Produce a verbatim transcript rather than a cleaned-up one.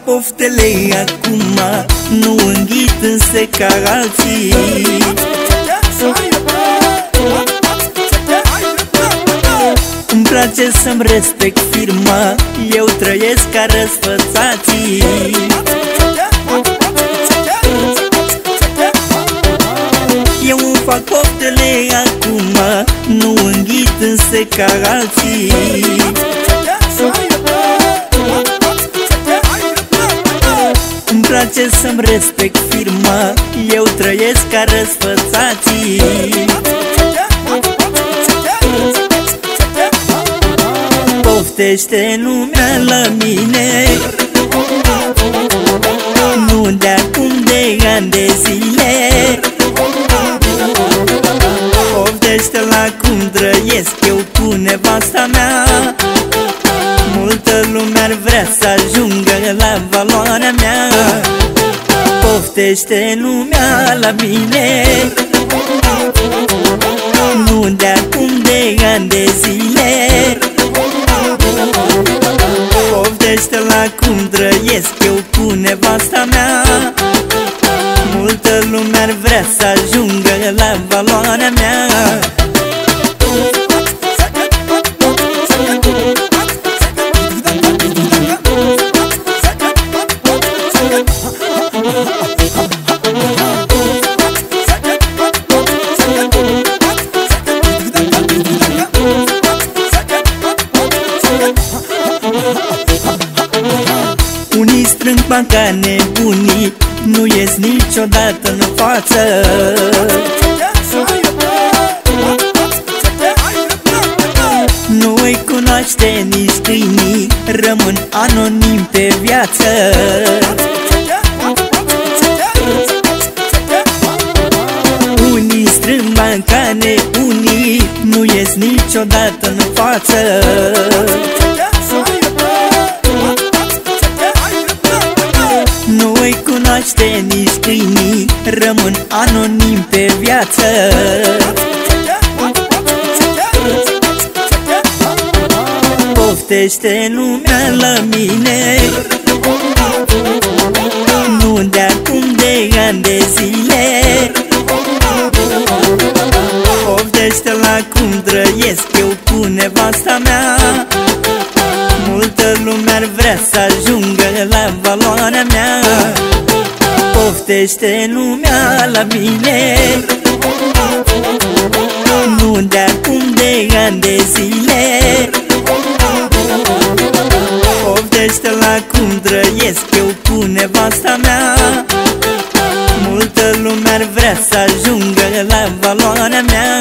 poftele acum, nu înghit însă ca alții. Îmi place să-mi respect firma, eu trăiesc ca răsfățații. Eu îmi fac poftele acum, nu înghit însă ca alții. Îmi place să-mi respect firma, eu trăiesc ca răsfățații. Poftește lumea la mine, nu de acum, de ani de zile. Poftește la cum trăiesc eu cu nevasta mea. Multă lume ar vrea să ajungă la valoarea mea. Poftește lumea la mine, nu de acum, de ani de zile. Poftește la cum trăiesc eu cu nevasta mea. Multă lume ar vrea să ajungă la valoarea mea. Unii strâng bani ca nebunii, nu ies niciodată în față. Nu îi cunoaște nici câinii, rămân anonim pe viață. Unii strâng bani ca nebunii, nu ies niciodată în față. Nu îi cunoaște nici câinii, rămân anonim pe viață. Poftește lumea la mine, nu de acum, de ani de zile. Poftește la cum trăiesc eu cu nevasta mea. Multă lume ar vrea să ajungă la valoarea mea. Poftește lumea la mine, nu de acum, de ani de zile. Poftește la cum trăiesc eu cu nevasta mea. Multă lume ar vrea să ajungă la valoarea mea.